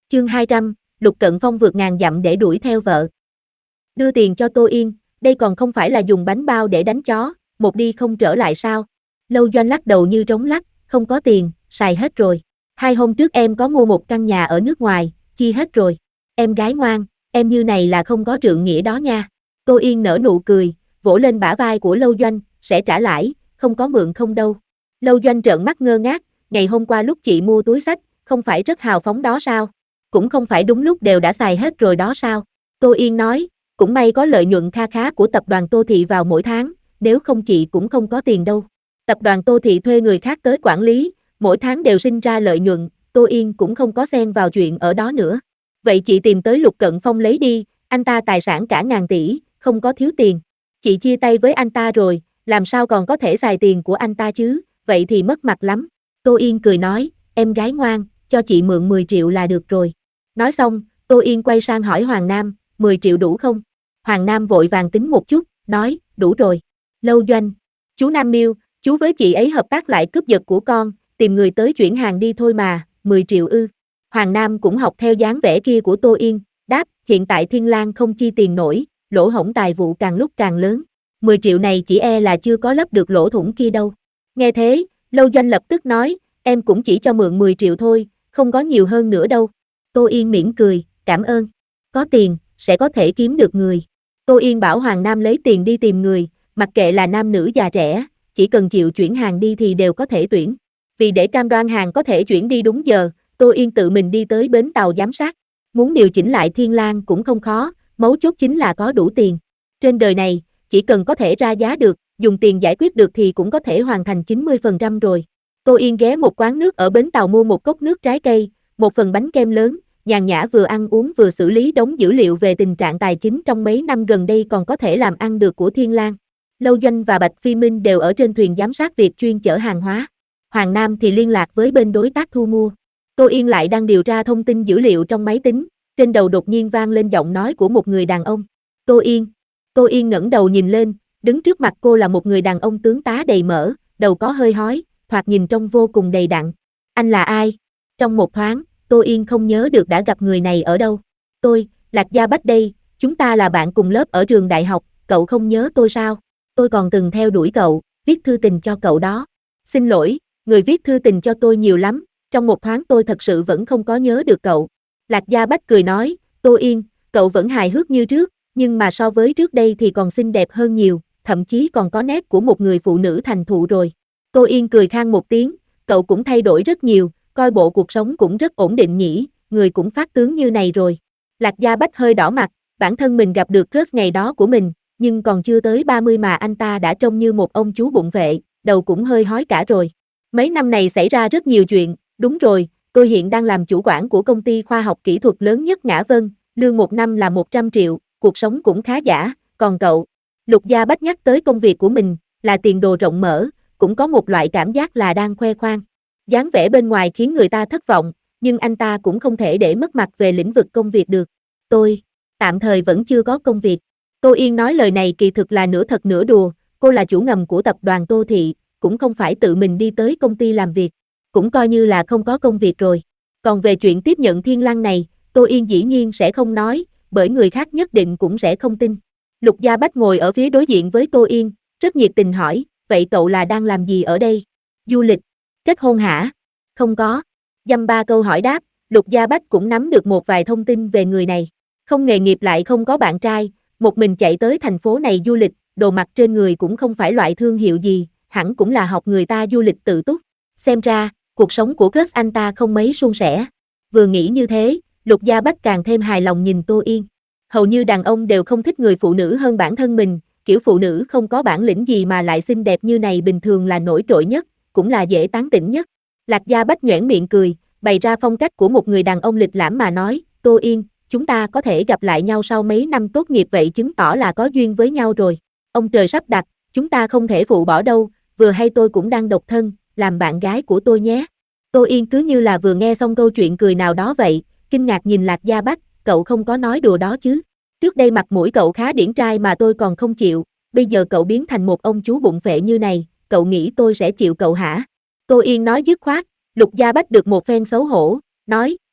Chương 200, Lục Cận Phong vượt ngàn dặm để đuổi theo vợ. Đưa tiền cho Tô Yên, đây còn không phải là dùng bánh bao để đánh chó, một đi không trở lại sao? Lâu Doanh lắc đầu như trống lắc, không có tiền, xài hết rồi. 2 hôm trước em có mua một căn nhà ở nước ngoài, chi hết rồi. Em gái ngoan, em như này là không có trượng nghĩa đó nha. Tô Yên nở nụ cười, vỗ lên bả vai của Lâu Doanh, sẽ trả lãi, không có mượn không đâu. Lâu Doanh trợn mắt ngơ ngác, ngày hôm qua lúc chị mua túi xách, không phải rất hào phóng đó sao? Cũng không phải đúng lúc đều đã xài hết rồi đó sao? Tô Yên nói, cũng may có lợi nhuận kha khá của tập đoàn Tô Thị vào mỗi tháng, nếu không chị cũng không có tiền đâu. Tập đoàn Tô Thị thuê người khác tới quản lý, mỗi tháng đều sinh ra lợi nhuận, Tô Yên cũng không có xen vào chuyện ở đó nữa. Vậy chị tìm tới Lục Cận Phong lấy đi, anh ta tài sản cả ngàn tỷ, không có thiếu tiền. Chị chia tay với anh ta rồi, làm sao còn có thể xài tiền của anh ta chứ, vậy thì mất mặt lắm. Tô Yên cười nói, em gái ngoan, cho chị mượn 10 triệu là được rồi. Nói xong, Tô Yên quay sang hỏi Hoàng Nam, 10 triệu đủ không? Hoàng Nam vội vàng tính một chút, nói, đủ rồi. Lâu Doanh, chú Nam Miêu, chú với chị ấy hợp tác lại cướp giật của con, tìm người tới chuyển hàng đi thôi mà, 10 triệu ư. Hoàng Nam cũng học theo dáng vẻ kia của Tô Yên, đáp, hiện tại Thiên Lang không chi tiền nổi, lỗ hổng tài vụ càng lúc càng lớn. 10 triệu này chỉ e là chưa có lấp được lỗ thủng kia đâu. Nghe thế, Lâu Doanh lập tức nói, em cũng chỉ cho mượn 10 triệu thôi, không có nhiều hơn nữa đâu. Tô Yên mỉm cười, cảm ơn. Có tiền, sẽ có thể kiếm được người. Tô Yên bảo Hoàng Nam lấy tiền đi tìm người, mặc kệ là nam nữ già trẻ, chỉ cần chịu chuyển hàng đi thì đều có thể tuyển. Vì để cam đoan hàng có thể chuyển đi đúng giờ, Tô Yên tự mình đi tới bến tàu giám sát. Muốn điều chỉnh lại Thiên Lang cũng không khó, mấu chốt chính là có đủ tiền. Trên đời này, chỉ cần có thể ra giá được, dùng tiền giải quyết được thì cũng có thể hoàn thành 90% rồi. Tô Yên ghé một quán nước ở bến tàu mua một cốc nước trái cây, một phần bánh kem lớn, nhàn nhã vừa ăn uống vừa xử lý đống dữ liệu về tình trạng tài chính trong mấy năm gần đây còn có thể làm ăn được của Thiên Lang. Lâu Doanh và Bạch Phi Minh đều ở trên thuyền giám sát việc chuyên chở hàng hóa. Hoàng Nam thì liên lạc với bên đối tác thu mua. Tô Yên lại đang điều tra thông tin dữ liệu trong máy tính, trên đầu đột nhiên vang lên giọng nói của một người đàn ông. Tô Yên. Tô Yên ngẩng đầu nhìn lên, đứng trước mặt cô là một người đàn ông tướng tá đầy mỡ, đầu có hơi hói, thoạt nhìn trông vô cùng đầy đặn. Anh là ai? Trong một thoáng, Tô Yên không nhớ được đã gặp người này ở đâu. Tôi, Lạc Gia Bách đây, chúng ta là bạn cùng lớp ở trường đại học, cậu không nhớ tôi sao? Tôi còn từng theo đuổi cậu, viết thư tình cho cậu đó. Xin lỗi, người viết thư tình cho tôi nhiều lắm, trong một thoáng tôi thật sự vẫn không có nhớ được cậu. Lạc Gia Bách cười nói, Tô Yên, cậu vẫn hài hước như trước, nhưng mà so với trước đây thì còn xinh đẹp hơn nhiều, thậm chí còn có nét của một người phụ nữ thành thục rồi. Tô Yên cười khan một tiếng, cậu cũng thay đổi rất nhiều, coi bộ cuộc sống cũng rất ổn định nhỉ, người cũng phát tướng như này rồi. Lạc Gia Bách hơi đỏ mặt, bản thân mình gặp được crush ngày đó của mình, nhưng còn chưa tới 30 mà anh ta đã trông như một ông chú bụng vệ, đầu cũng hơi hói cả rồi. Mấy năm này xảy ra rất nhiều chuyện, đúng rồi, tôi hiện đang làm chủ quản của công ty khoa học kỹ thuật lớn nhất Ngã Vân, lương một năm là 100 triệu, cuộc sống cũng khá giả, còn cậu? Lục Gia Bách nhắc tới công việc của mình, là tiền đồ rộng mở, cũng có một loại cảm giác là đang khoe khoang. Dáng vẻ bên ngoài khiến người ta thất vọng, nhưng anh ta cũng không thể để mất mặt về lĩnh vực công việc được. Tôi, tạm thời vẫn chưa có công việc. Tô Yên nói lời này kỳ thực là nửa thật nửa đùa, cô là chủ ngầm của tập đoàn Tô Thị, cũng không phải tự mình đi tới công ty làm việc, cũng coi như là không có công việc rồi. Còn về chuyện tiếp nhận Thiên Lang này, Tô Yên dĩ nhiên sẽ không nói, bởi người khác nhất định cũng sẽ không tin. Lục Gia Bách ngồi ở phía đối diện với Tô Yên, rất nhiệt tình hỏi, vậy cậu là đang làm gì ở đây? Du lịch, kết hôn hả? Không có. Dăm ba câu hỏi đáp, Lục Gia Bách cũng nắm được một vài thông tin về người này. Không nghề nghiệp lại không có bạn trai, một mình chạy tới thành phố này du lịch, đồ mặc trên người cũng không phải loại thương hiệu gì, hẳn cũng là học người ta du lịch tự túc. Xem ra, cuộc sống của crush anh ta không mấy suôn sẻ. Vừa nghĩ như thế, Lục Gia Bách càng thêm hài lòng nhìn Tô Yên. Hầu như đàn ông đều không thích người phụ nữ hơn bản thân mình, kiểu phụ nữ không có bản lĩnh gì mà lại xinh đẹp như này bình thường là nổi trội nhất, cũng là dễ tán tỉnh nhất. Lạc Gia Bách nhoẻn miệng cười, bày ra phong cách của một người đàn ông lịch lãm mà nói, Tô Yên, chúng ta có thể gặp lại nhau sau mấy năm tốt nghiệp vậy chứng tỏ là có duyên với nhau rồi. Ông trời sắp đặt, chúng ta không thể phụ bỏ đâu, vừa hay tôi cũng đang độc thân, làm bạn gái của tôi nhé. Tô Yên cứ như là vừa nghe xong câu chuyện cười nào đó vậy, kinh ngạc nhìn Lạc Gia Bách, cậu không có nói đùa đó chứ. Trước đây mặt mũi cậu khá điển trai mà tôi còn không chịu, bây giờ cậu biến thành một ông chú bụng phệ như này, cậu nghĩ tôi sẽ chịu cậu hả? Tô Yên nói dứt khoát, Lục Gia Bách được một phen xấu hổ, nói,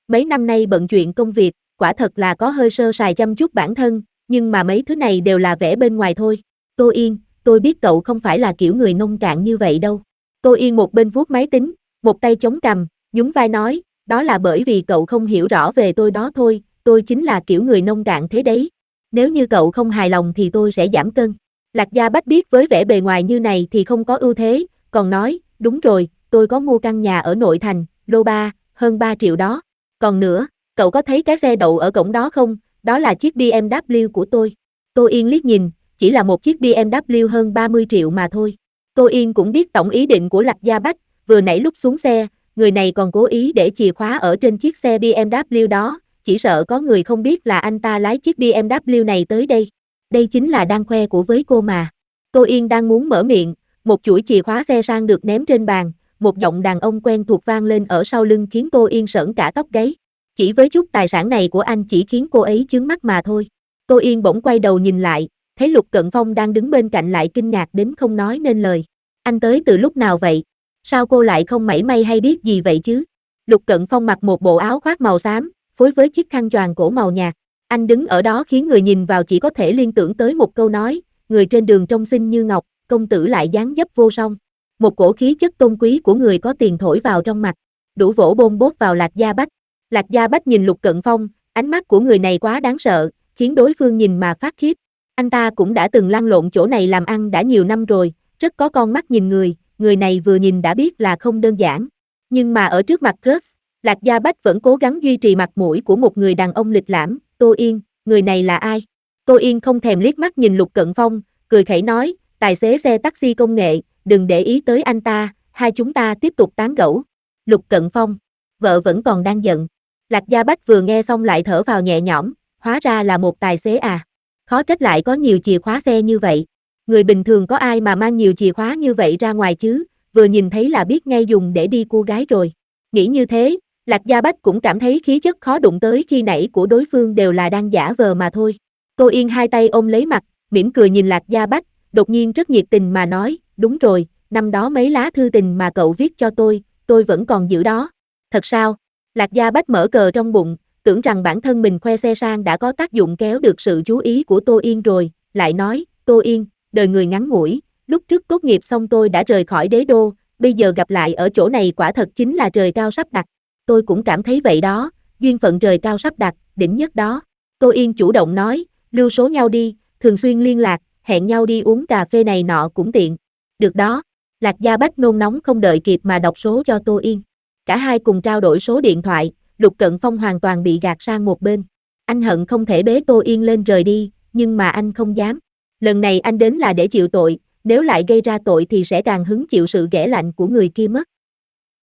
Mấy năm nay bận chuyện công việc, quả thật là có hơi sơ sài chăm chút bản thân, nhưng mà mấy thứ này đều là vẻ bên ngoài thôi. Tô Yên, tôi biết cậu không phải là kiểu người nông cạn như vậy đâu. Tô Yên một bên vuốt máy tính, một tay chống cằm, nhún vai nói, đó là bởi vì cậu không hiểu rõ về tôi đó thôi, tôi chính là kiểu người nông cạn thế đấy. Nếu như cậu không hài lòng thì tôi sẽ giảm cân. Lạc Gia Bách biết với vẻ bề ngoài như này thì không có ưu thế, còn nói, đúng rồi, tôi có mua căn nhà ở nội thành, lô 3, hơn 3 triệu đó. Còn nữa, cậu có thấy cái xe đậu ở cổng đó không, đó là chiếc BMW của tôi. Tô Yên liếc nhìn, chỉ là một chiếc BMW hơn 30 triệu mà thôi. Tô Yên cũng biết tổng ý định của Lạc Gia Bách, vừa nãy lúc xuống xe, người này còn cố ý để chìa khóa ở trên chiếc xe BMW đó, chỉ sợ có người không biết là anh ta lái chiếc BMW này tới đây. Đây chính là đang khoe của với cô mà. Tô Yên đang muốn mở miệng, một chuỗi chìa khóa xe sang được ném trên bàn, một giọng đàn ông quen thuộc vang lên ở sau lưng khiến Tô Yên sởn cả tóc gáy. Chỉ với chút tài sản này của anh chỉ khiến cô ấy chướng mắt mà thôi. Tô Yên bỗng quay đầu nhìn lại, thấy Lục Cận Phong đang đứng bên cạnh lại kinh ngạc đến không nói nên lời. Anh tới từ lúc nào vậy? Sao cô lại không mảy may hay biết gì vậy chứ? Lục Cận Phong mặc một bộ áo khoác màu xám, phối với chiếc khăn choàng cổ màu nhạt. Anh đứng ở đó khiến người nhìn vào chỉ có thể liên tưởng tới một câu nói, người trên đường trông xinh như ngọc, công tử lại dáng dấp vô song. Một cổ khí chất tôn quý của người có tiền thổi vào trong mặt, đủ vỗ bôn bốt vào Lạc Gia Bách. Lạc Gia Bách nhìn Lục Cận Phong, ánh mắt của người này quá đáng sợ, khiến đối phương nhìn mà phát khiếp. Anh ta cũng đã từng lăn lộn chỗ này làm ăn đã nhiều năm rồi, rất có con mắt nhìn người này vừa nhìn đã biết là không đơn giản. Nhưng mà ở trước mặt crush, Lạc Gia Bách vẫn cố gắng duy trì mặt mũi của một người đàn ông lịch lãm. Tô Yên, người này là ai? Tô Yên không thèm liếc mắt nhìn Lục Cận Phong, cười khẩy nói, tài xế xe taxi công nghệ, đừng để ý tới anh ta, hai chúng ta tiếp tục tán gẫu. Lục Cận Phong, vợ vẫn còn đang giận. Lạc Gia Bách vừa nghe xong lại thở vào nhẹ nhõm, hóa ra là một tài xế à. Khó trách lại có nhiều chìa khóa xe như vậy. Người bình thường có ai mà mang nhiều chìa khóa như vậy ra ngoài chứ, vừa nhìn thấy là biết ngay dùng để đi cua gái rồi. Nghĩ như thế, Lạc Gia Bách cũng cảm thấy khí chất khó đụng tới khi nãy của đối phương đều là đang giả vờ mà thôi. Tô Yên hai tay ôm lấy mặt, mỉm cười nhìn Lạc Gia Bách, đột nhiên rất nhiệt tình mà nói, đúng rồi, năm đó mấy lá thư tình mà cậu viết cho tôi vẫn còn giữ đó. Thật sao? Lạc Gia Bách mở cờ trong bụng, tưởng rằng bản thân mình khoe xe sang đã có tác dụng kéo được sự chú ý của Tô Yên rồi, lại nói, Tô Yên, đời người ngắn ngủi, lúc trước tốt nghiệp xong tôi đã rời khỏi đế đô, bây giờ gặp lại ở chỗ này quả thật chính là trời cao sắp đặt. Tôi cũng cảm thấy vậy đó, duyên phận trời cao sắp đặt, đỉnh nhất đó. Tô Yên chủ động nói, lưu số nhau đi, thường xuyên liên lạc, hẹn nhau đi uống cà phê này nọ cũng tiện. Được đó. Lạc Gia Bách nôn nóng không đợi kịp mà đọc số cho Tô Yên. Cả hai cùng trao đổi số điện thoại, Lục Cận Phong hoàn toàn bị gạt sang một bên. Anh hận không thể bế Tô Yên lên rời đi, nhưng mà anh không dám. Lần này anh đến là để chịu tội, nếu lại gây ra tội thì sẽ càng hứng chịu sự ghẻ lạnh của người kia mất.